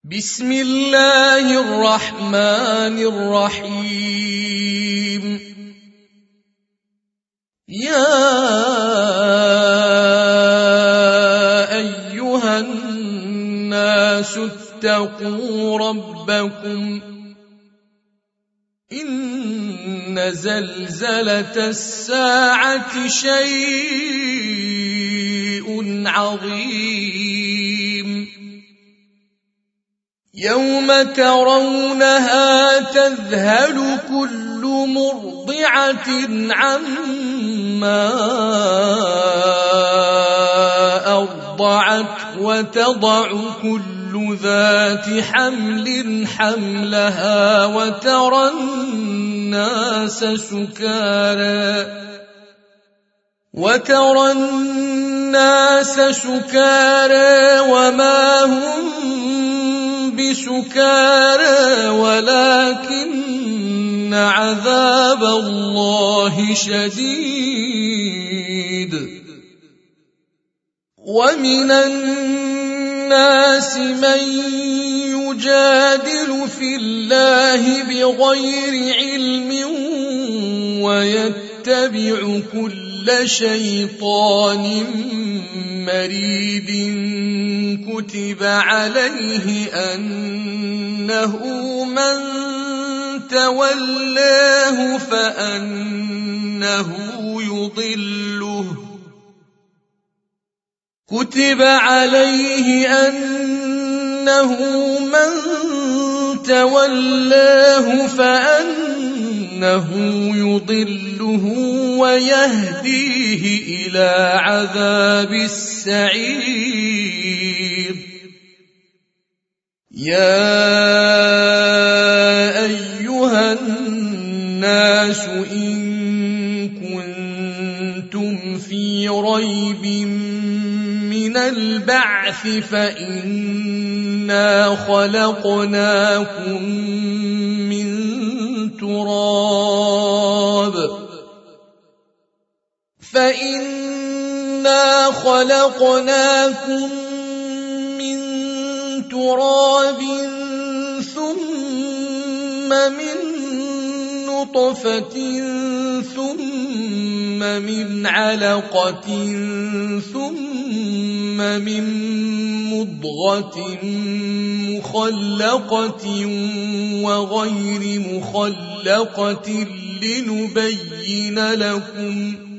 بسم الله الرحمن الرحيم. يا أيها الناس اتقوا ربكم إن زلزلة الساعة شيء عظيم يوم ترونها تذهل كل مرضعة عما أرضعت وتضع كل ذات حمل حملها وترى الناس سكارى وما هم بسكارى ولكن عذاب الله شديد. ومن الناس من يجادل في الله بغير علم ويتبع كل شيطان مريد كتب عليه أنه من تولاه فأنه يضله ويهديه إلى عذاب السعير. يا أيها الناس إن كنتم في ريب من البعث فإنا خلقناكم من تراب ثم من نطفة ثم من علقة ثم من مضغة مخلقة وغير مخلقة لنبين لكم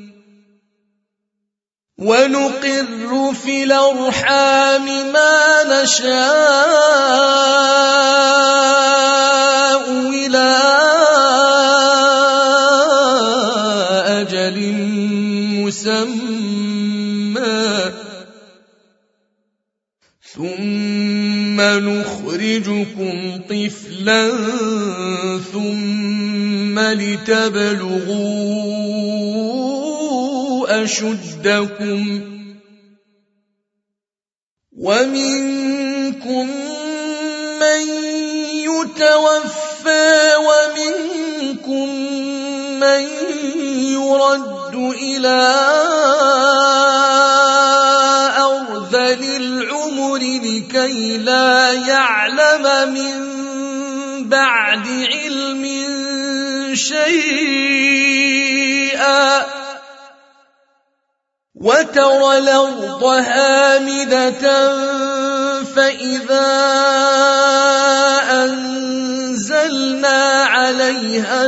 ونقر في الأرحام ما نشاء إلى أجل مسمى ثم نخرجكم طفلا ثم لتبلغوا أشدكم ومنكم من يتوفى ومنكم من يرد إلى أرذل العمر لكي لا يعلم من بعد علم شيئا وترى الأرض هامدة فإذا أنزلنا عليها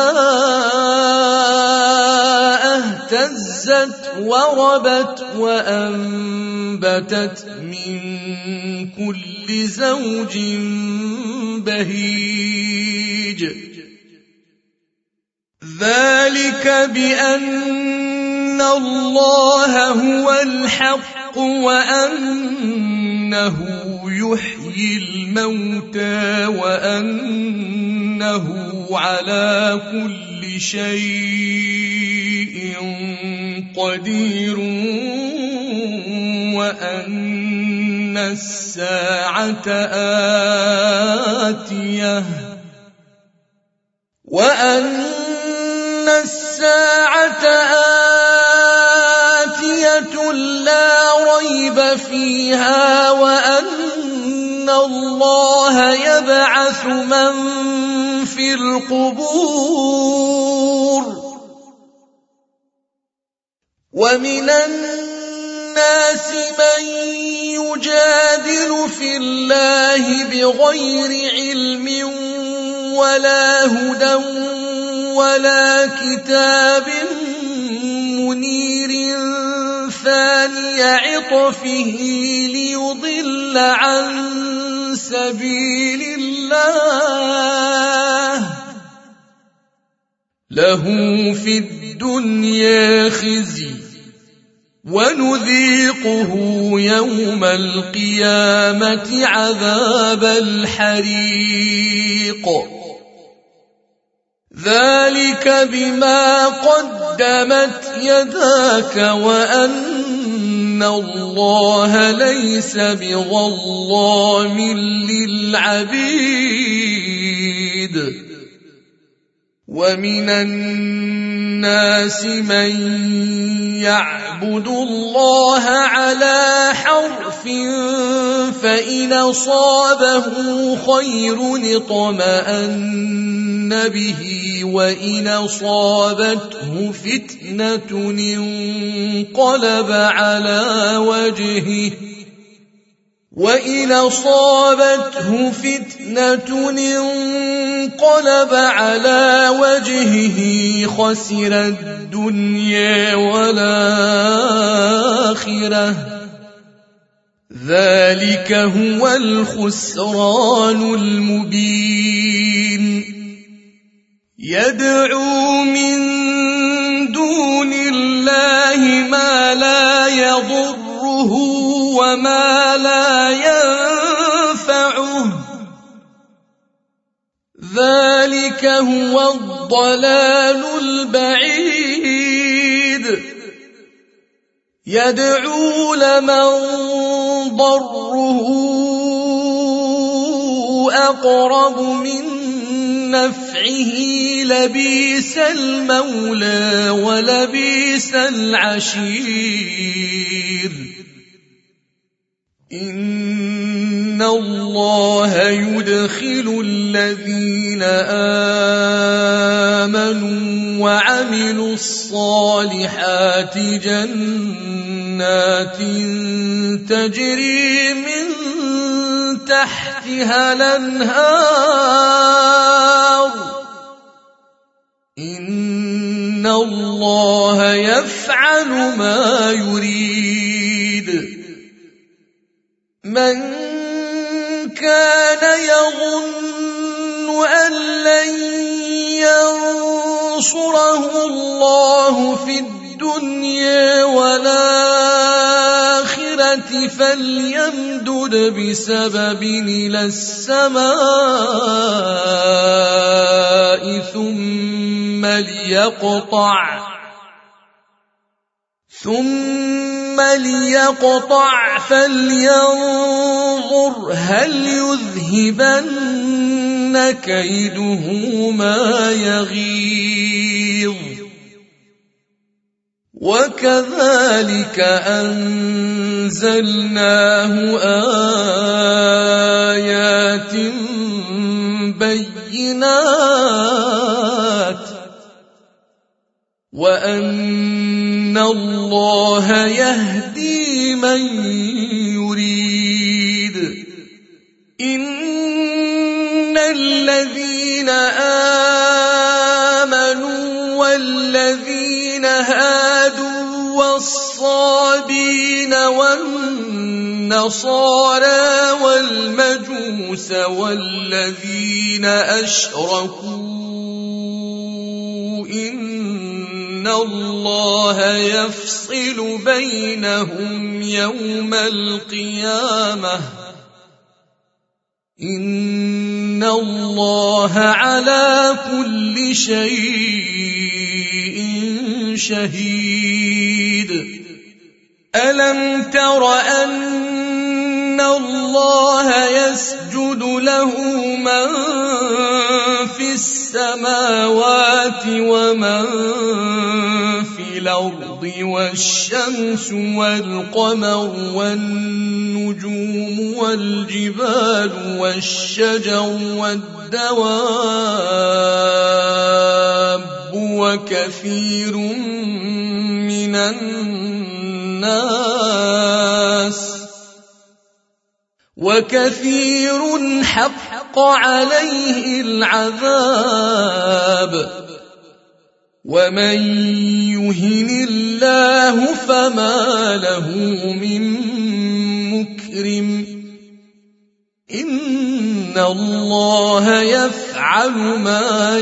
الماء اهتزت وربت وأنبتت من كل زوج بهيج. ذلك بأن الله هو الحق وأنه يحيي الموتى وأنه على كل شيء قدير وأن الساعة آتية لا ريب فيها وأن الله الله يبعث من في القبور ومن الناس من يجادل في الله بغير علم ولا هدى ولا كتاب منير ثاني عطفه ليضل عن سبيل الله له في الدنيا خزي ونذيقه يوم القيامة عذاب الحريق ذلك بما قدمت يداك وأن الله ليس بظلام للعبيد ومن الناس من يعبد الله على حرف فإن أصابه خير اطمأن به وإن أصابته فتنة انقلب على وجهه خسر الدنيا والآخرة ذلك هو الخسران المبين يدعو من دون الله ما لا يضره وما لا ينفعه ذلك هو الضلال البعيد يدعو لمن ضره أقرب من نفعه لبئس المولى ولبئس العشير إن الله يدخل الذين آمنوا وعملوا الصالحات جنات تجري من تحتها الأنهار إن الله يفعل ما يريد من كان يظن أن لن ينصره الله في الدنيا والآخرة فليمدد بسبب إلى السماء ثم ليقطع فلينظر هل يذهبن كيده ما يغيظ وكذلك أنزلناه آيات بينات وأن الله يهدي من يريد إن الذين آمنوا والذين هادوا والصابين والنصارى والمجوس والذين أشركوا إن الله يفصل بينهم يوم القيامة إن الله على كل شيء شهيد ألم تر أن الله يسجد له من في السماوات ومن في الأرض والشمس والقمر والنجوم والجبال والشجر والدواب وكثير من الناس وكثير حق عليه العذاب ومن يهن الله فما له من مكرم إن الله يفعل ما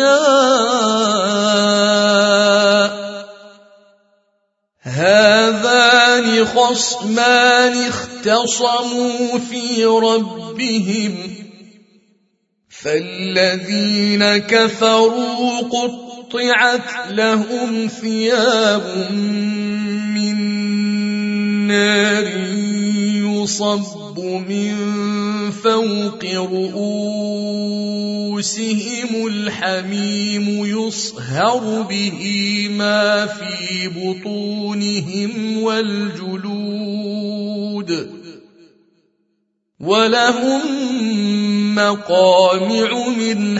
يشاء هذان خصمان اختصموا في ربهم فالذين كفروا قطعت لهم ثياب من نار يصب من فوق رؤوسهم الحميم يصهر به ما في بطونهم والجلود ولهم مقامع من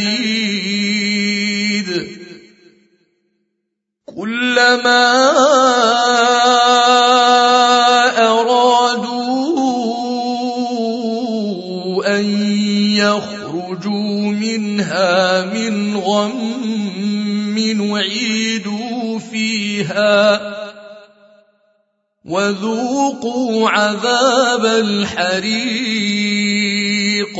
حديد كلما أرادوا أن يخرجوا منها من غم أعيدوا فيها وذوقوا عذاب الحريق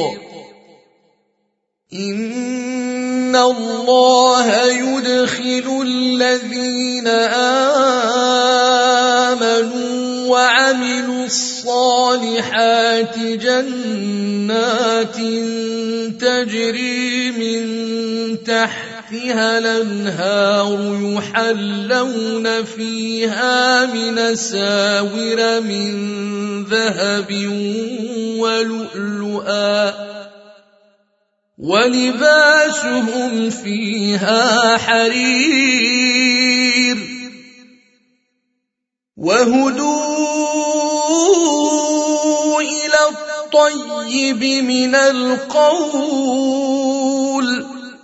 إن الله يدخل الذين آمنوا وعملوا الصالحات جنات تجري من تحتها الأنهار يحلون فيها من أساور من ذهب ولؤلؤا ولباسهم فيها حرير وهدوا إلى الطيب من القول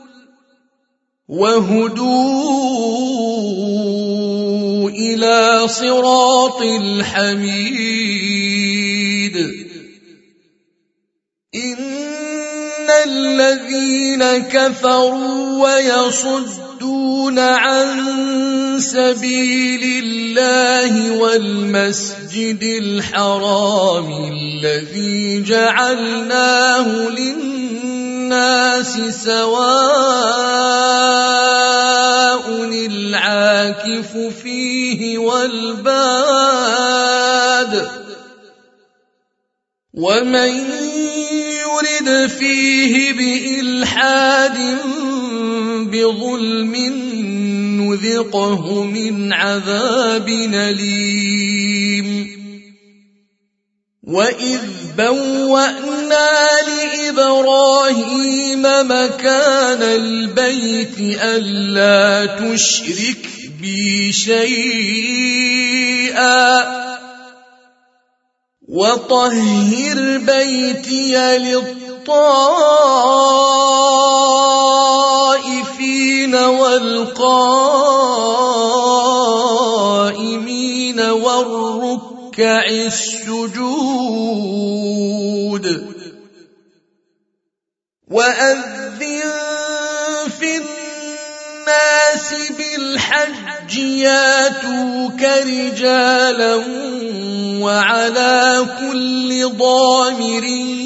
وهدوا إلى صراط الحميد إن الذين كفروا ويصدون عن سبيل الله والمسجد الحرام الذي جعلناه للناس سواء العاكف فيه والباد ومن يرد فيه بإلحاد بظلم نذقه من عذاب أليم وإذ بوأنا لإبراهيم مكان البيت ألا تشرك بي شيئا وطهر بيتي للطائفين والقائمين والركع السجود وأذن في الناس بالحج ياتوك رجالا وعلى كل ضامر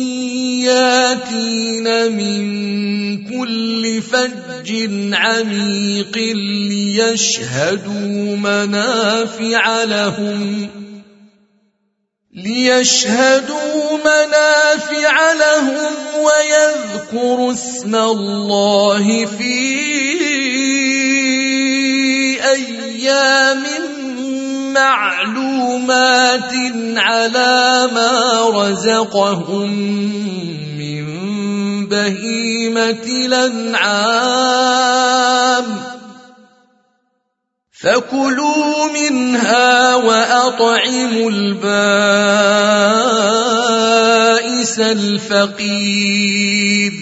ياتين من كل فج عميق ليشهدوا منافع لهم ويذكروا اسم الله في أيام معلومات على ما رزقهم من بهيمة الأنعام فكلوا منها وأطعموا البائس الفقير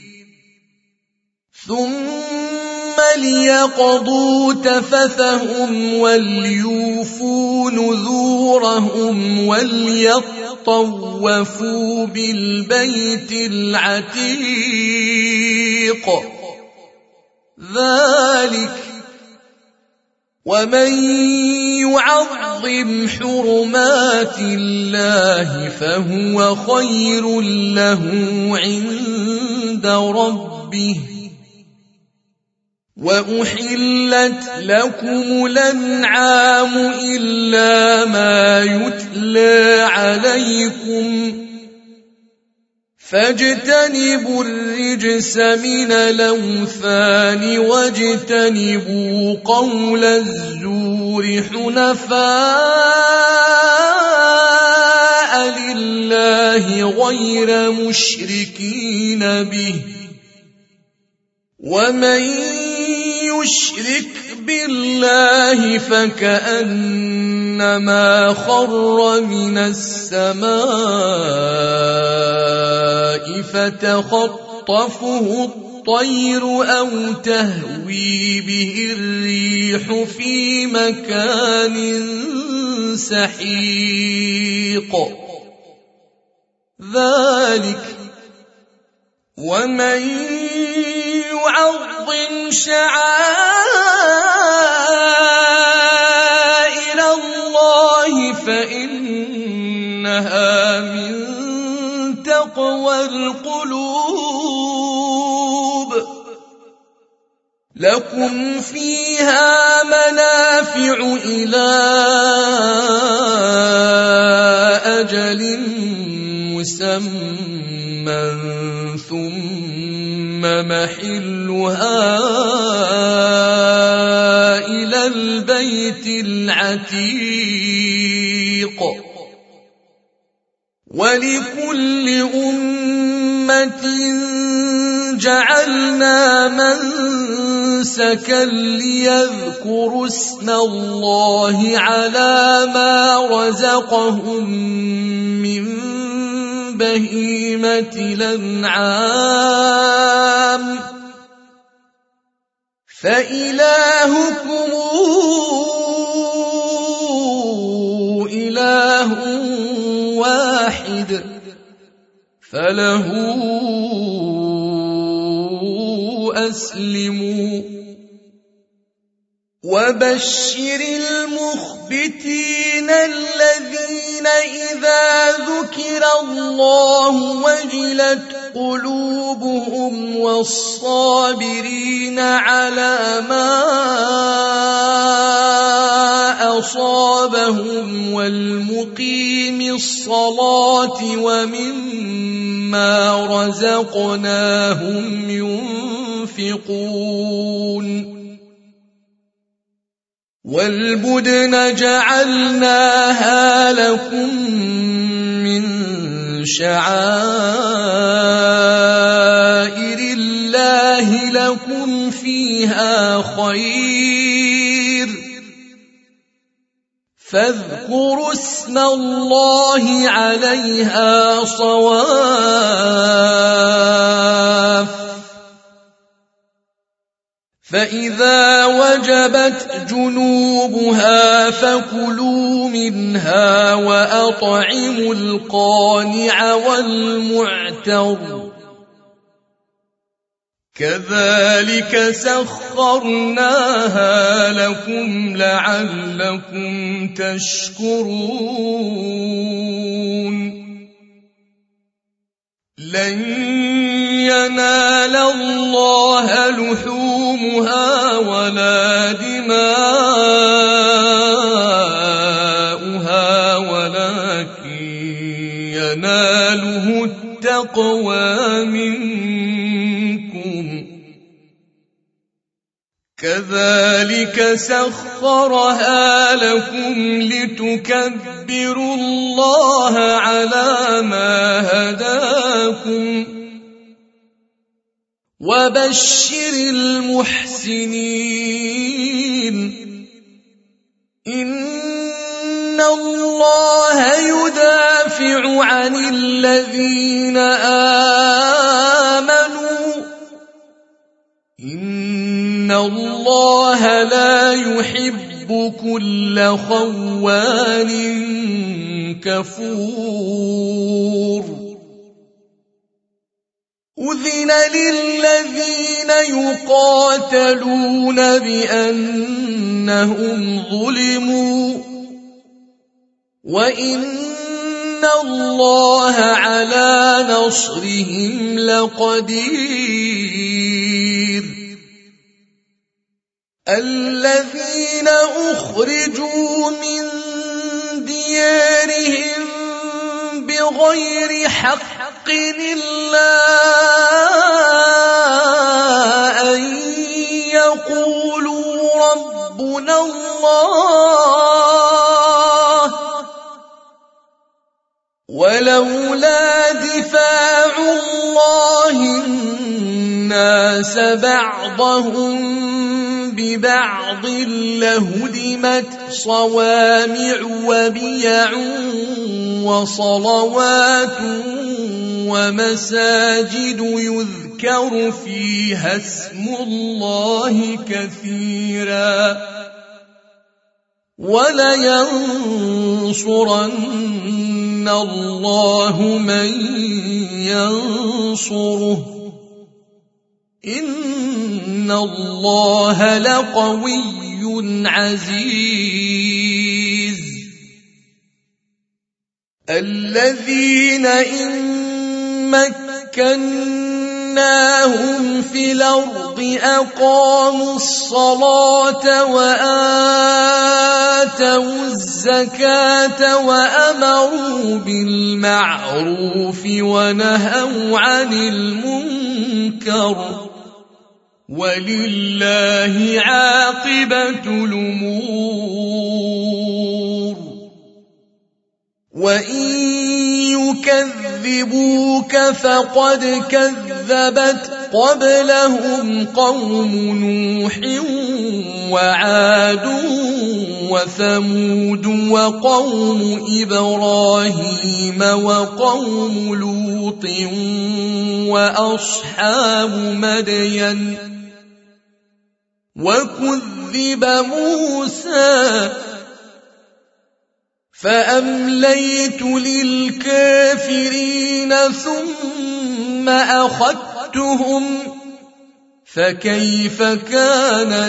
ثم ليقضوا تفثهم وليوفوا نذورهم وليطوفوا بالبيت العتيق ذلك ومن يعظم حرمات الله فهو خير له عند ربه وأحلت لكم الأنعام إلا ما يتلى عليكم فاجتنبوا الرجس من الأوثان واجتنبوا قول الزور حنفاء لله غير مشركين به ومن يشرك بالله فكأنما خر من السماء فتخطفه الطير أو تهوي به الريح في مكان سحيق ذلك ومن يعظم شعائر الله فإنها من تقوى القلوب لكم فيها منافع إلى أجل مسمى ثم محلها إلى البيت العتيق ولكل أمة جعلنا منسكا ليذكروا اسم الله على ما رزقهم من بهيمة الأنعام فإلهكم إله واحد فله أسلموا وبشر المخبتين الذين إذا ذكر الله وجلت قلوبهم والصابرين على ما أصابهم والمقيم الصلاة ومما رزقناهم ينفقون والبدن جعلناها لكم من شعائر الله لكم فيها خير فاذكروا اسم الله عليها صواف فإذا وجبت جنوبها فكلوا منها وأطعموا القانع والمعتر كذلك سخرناها لكم لعلكم تشكرون لن ينال الله لحومها ولا دماؤها ولكن يناله التقوى منكم كذلك سخرها لكم لتكبروا الله على ما هداكم وبشر المحسنين إن الله يدافع عن الذين آمنوا إن الله لا يحب كل خوان كفور أذن للذين يقاتلون بأنهم ظلموا وإن الله على نصرهم لقدير الذين أخرجوا من ديارهم بغير حق إلا أن يقولوا ربنا الله ولولا دفاع الله الناس بعضهم ببعض لهدمت صوامع وبيع وصلوات ومساجد يذكر فيها اسم الله كثيرا ولينصرن الله من ينصره إن الله لقوي عزيز الذين إن مكناهم في الأرض أقاموا الصلاة وآتوا الزكاة وأمروا بالمعروف ونهوا عن المنكر ولله عاقبة الأمور وإن يكذبوك فقد كذبت قبلهم قوم نوح وعاد وثمود وقوم إبراهيم وقوم لوط وأصحاب مدين وكذب موسى فأمليت للكافرين ثم أخذتهم فكيف كان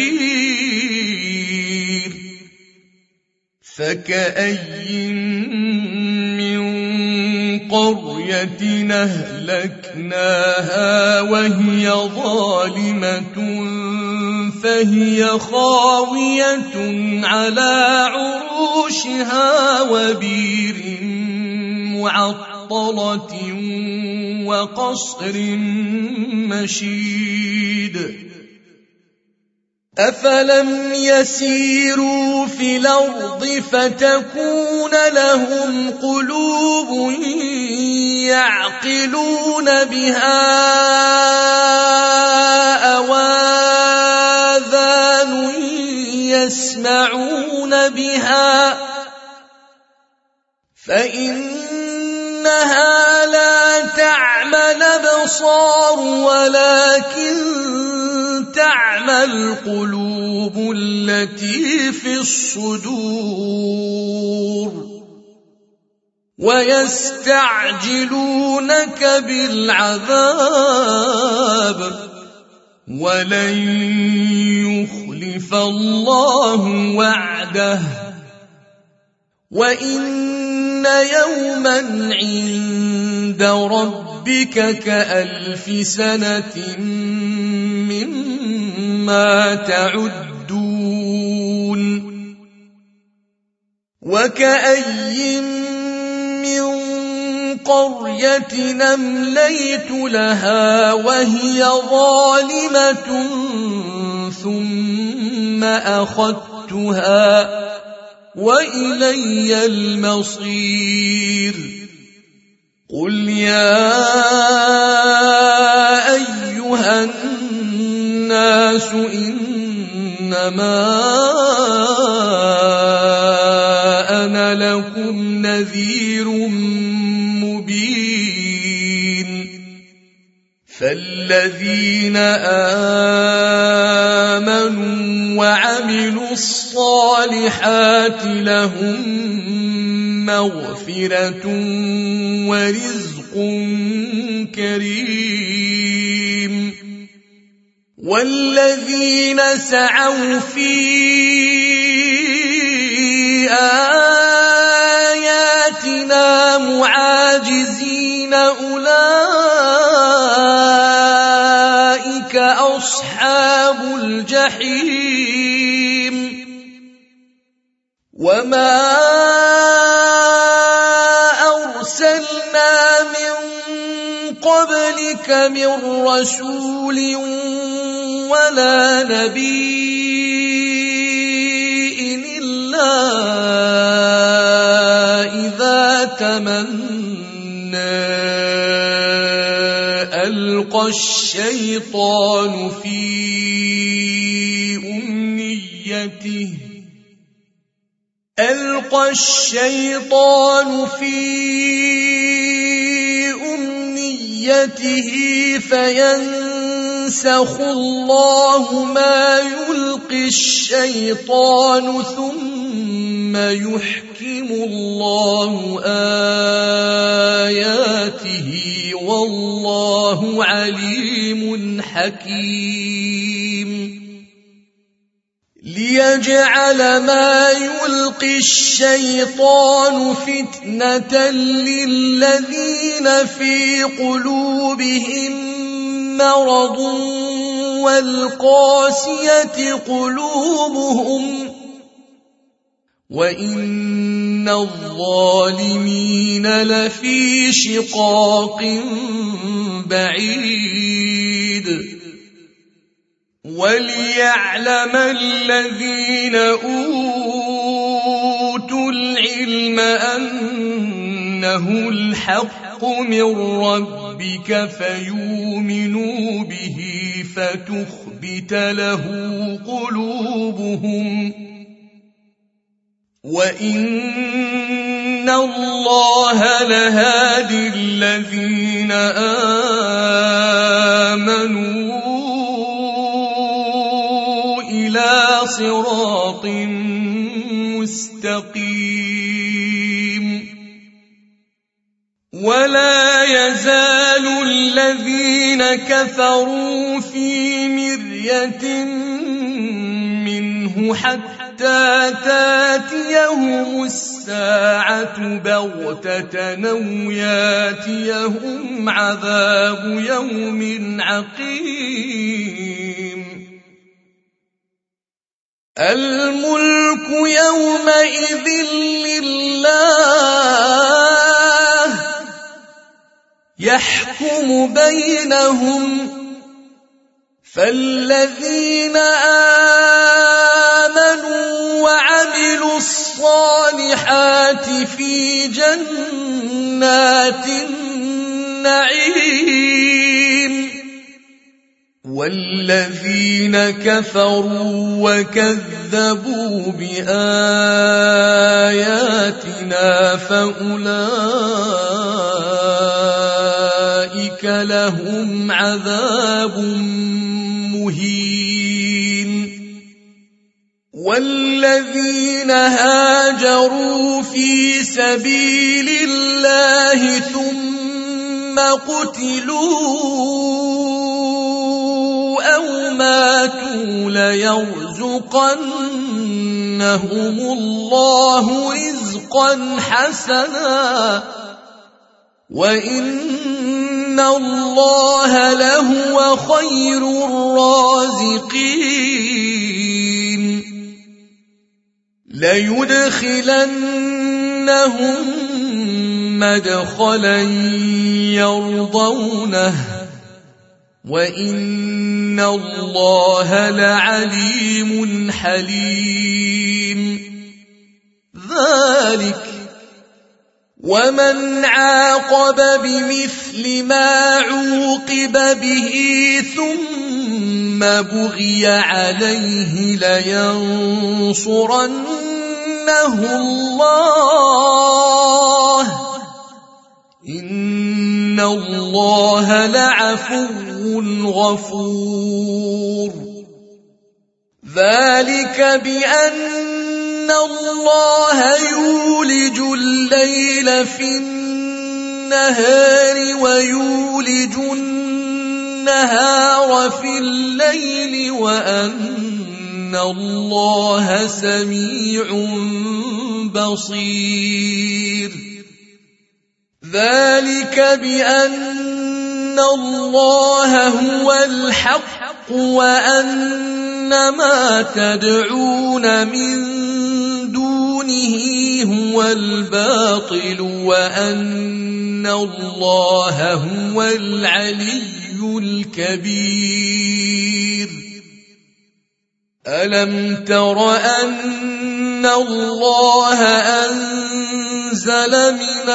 نكير فكأي من قرية أهلكناها وهي ظالمة فهي خاوية على عروشها وبير معطلة وقصر مشيد أفلم يسيروا في الأرض فتكون لهم قلوب يعقلون بها أو آذان يسمعون بها فإنها لا تعمى الأبصار ولكن تعمى القلوب التي في الصدور ويستعجلونك بالعذاب ولن يخلف الله وعده وإن يوما عند ربك كألف سنة مما تعدون وكأي من قرية أمليت لها وهي ظالمة ثم أخذتها وإلي المصير قل يا أيها الناس إنما فالذين آمنوا وعملوا الصالحات لهم مغفرة ورزق كريم. والذين سعوا في آياتنا معاجزين أولئك أصحاب الجحيم. وما أرسلنا من قبلك من رسول ولا نبي إلا إذا تمنى ألقى الشيطان في أمنيته فينسخ الله ما يلقي الشيطان ثم يحكم الله آياته والله عليم حكيم. ليجعل ما يلقي الشيطان فتنة للذين في قلوبهم مرض والقاسية قلوبهم وإن الظالمين لفي شقاق بعيد. وليعلم الذين أوتوا العلم أنه الحق من ربك فيؤمنوا به فتخبت له قلوبهم وإن الله لهادي الذين آمنوا إلى صراط مستقيم. ولا يزال الذين كفروا في مرية منه حتى تاتيهم الساعة بغتة أو ياتيهم عذاب يوم عقيم. الملك يومئذ لله يحكم بينهم. فالذين آمنوا وعملوا الصالحات في جنات النعيم. والذين كفروا وكذبوا بآياتنا فأولئك لهم عذاب مهين. والذين هاجروا في سبيل الله ثم قتلوا أو ماتوا ليرزقنهم الله رزقا حسنا وإن الله لهو خير الرازقين. ليدخلنهم مدخلا يرضونه وإن الله لعليم حليم. ذلك ومن عاقب بمثل ما عوقب به ثم بغي عليه لينصرنه الله إن إن الله لعفو غفور. ذلك بأن الله يولج الليل في النهار ويولج النهار في الليل وأن الله سميع بصير. ذلك بأن الله هو الحق وأن ما تدعون من دونه هو الباطل وأن الله هو العلي الكبير. ألم تر أن الله أنزل من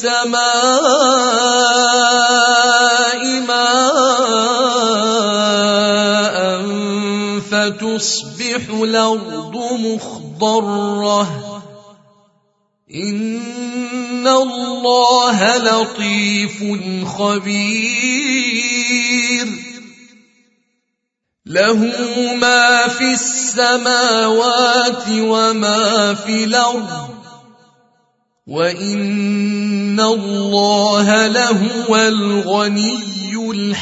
السماء ماء فتصبح الأرض مخضرة إن الله لطيف خبير. له ما في السماوات وما في الأرض وإن الله لهو الغني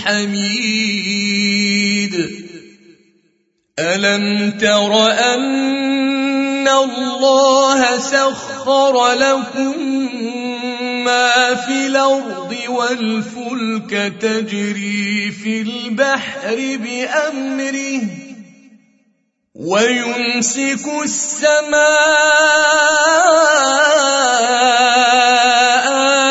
الحميد. ألم تر أن الله سخر لكم ما في الأرض والفلك تجري في البحر بأمره ويمسك السماء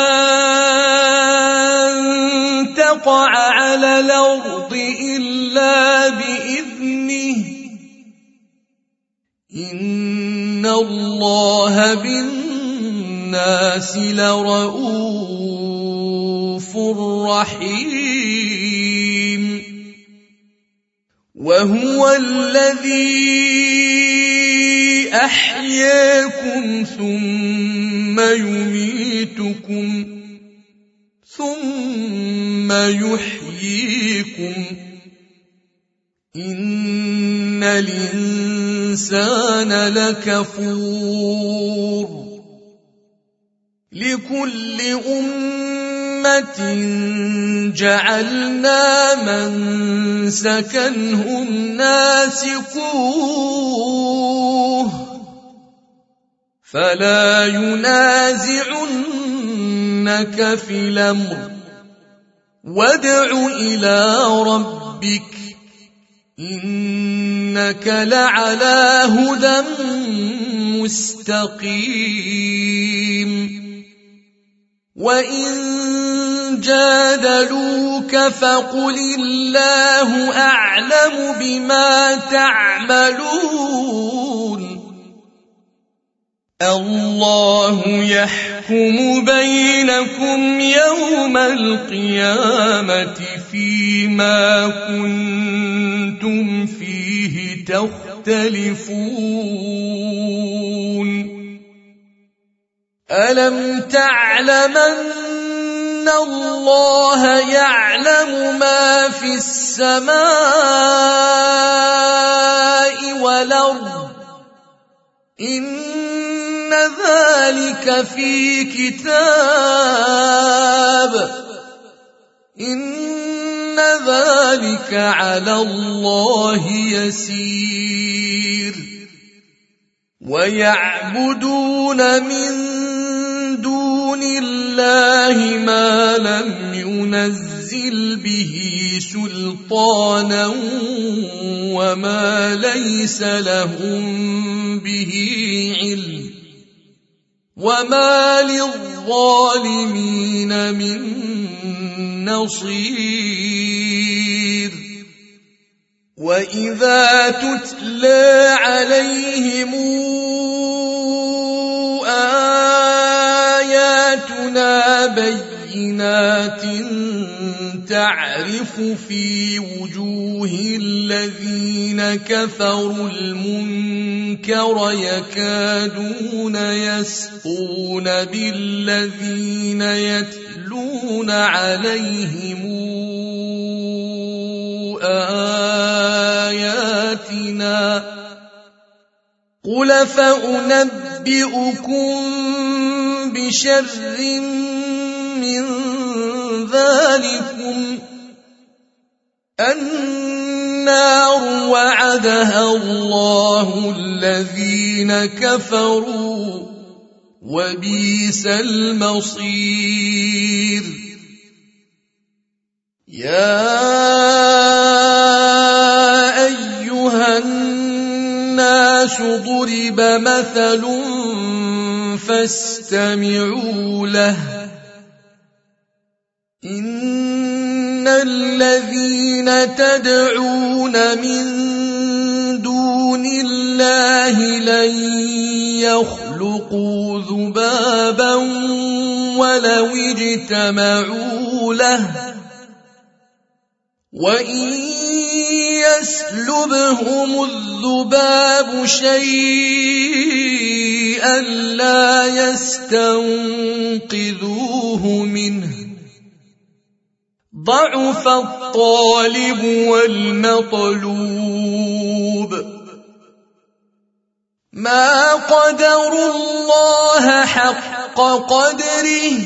أن تقع على الأرض إلا بإذنه إن الله بالناس لرؤوف رحيم. وهو الذي أحياكم ثم يميتكم ثم يحييكم إن الإنسان لكفور. لكل أمة جعلنا منسكا هم ناسكوه فلا ينازعنك في الأمر وادع إلى ربك إنك لعلى هدى مستقيم. وإن جادلوك فقل الله أعلم بما تعملون الله يحكم بينكم يوم القيامة فيما كنتم فيه تختلفون. ألم تعلم أن الله يعلم ما في السماء والأرض إن ذلك في كتاب إن ذلك على الله يسير. ويعبدون من دون الله ما لم ينزل به سلطانا وما ليس لهم به علم وما للظالمين من نصير. وإذا تتلى عليهم آياتنا بينات تعرف في وجوه الذين كفروا المنكر يكادون يسطون بالذين يتلون يتلون عليهم آياتنا قل فأنبئكم بشر من ذلكم النار وعدها الله الذين كفروا وبئس المصير يا أيها الناس ضرب مثل فاستمعوا له إن الذين تدعون من دون الله لن يخلقوا ذبابا ولو اجتمعوا له وإن يسلبهم الذباب شيئا لا يستنقذوه منه ضعف الطالب والمطلوب ما قدروا الله حق قدره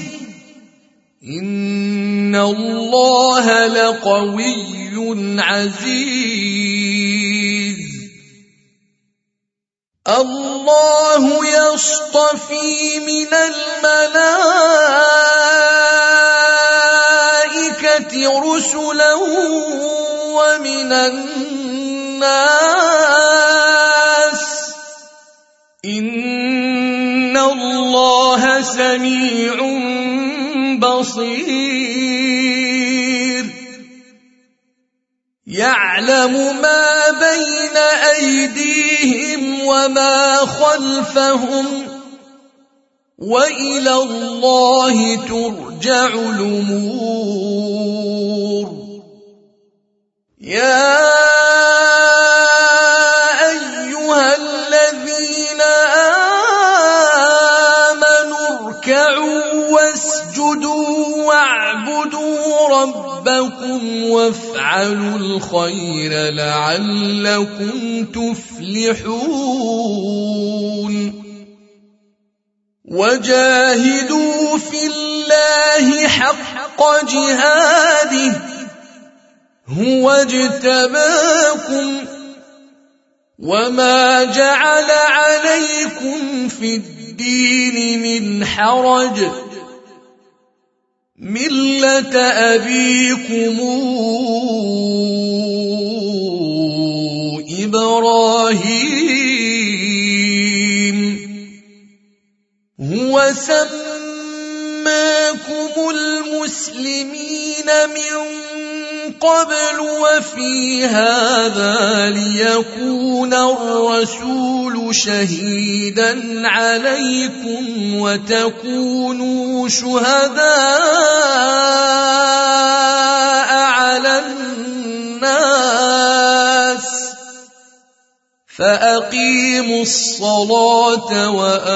إن الله لقوي عزيز الله يصطفي من الملائكة رسلا ومن الناس إن الله سميع بصير يعلم ما بين أيديهم وما خلفهم وإلى الله ترجع الأمور يا أيها الذين آمنوا اركعوا واسجدوا واعبدوا ربكم وافعلوا الخير لعلكم تفلحون وجاهدوا في الله حق جهاده هو اجتباكم وما جعل عليكم في الدين من حرج ملة أبيكم إبراهيم هو سماكم المسلمين من قبل وفي هذا ليكون الرسول شهيدا عليكم وتكونوا شهداء على الناس فأقيموا الصلاة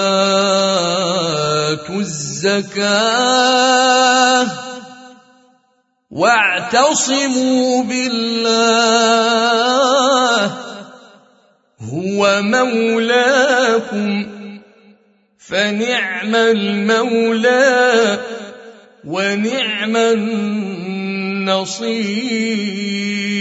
وآتوا الزكاة واعتصموا بالله هو مولاكم فنعم المولى ونعم النصير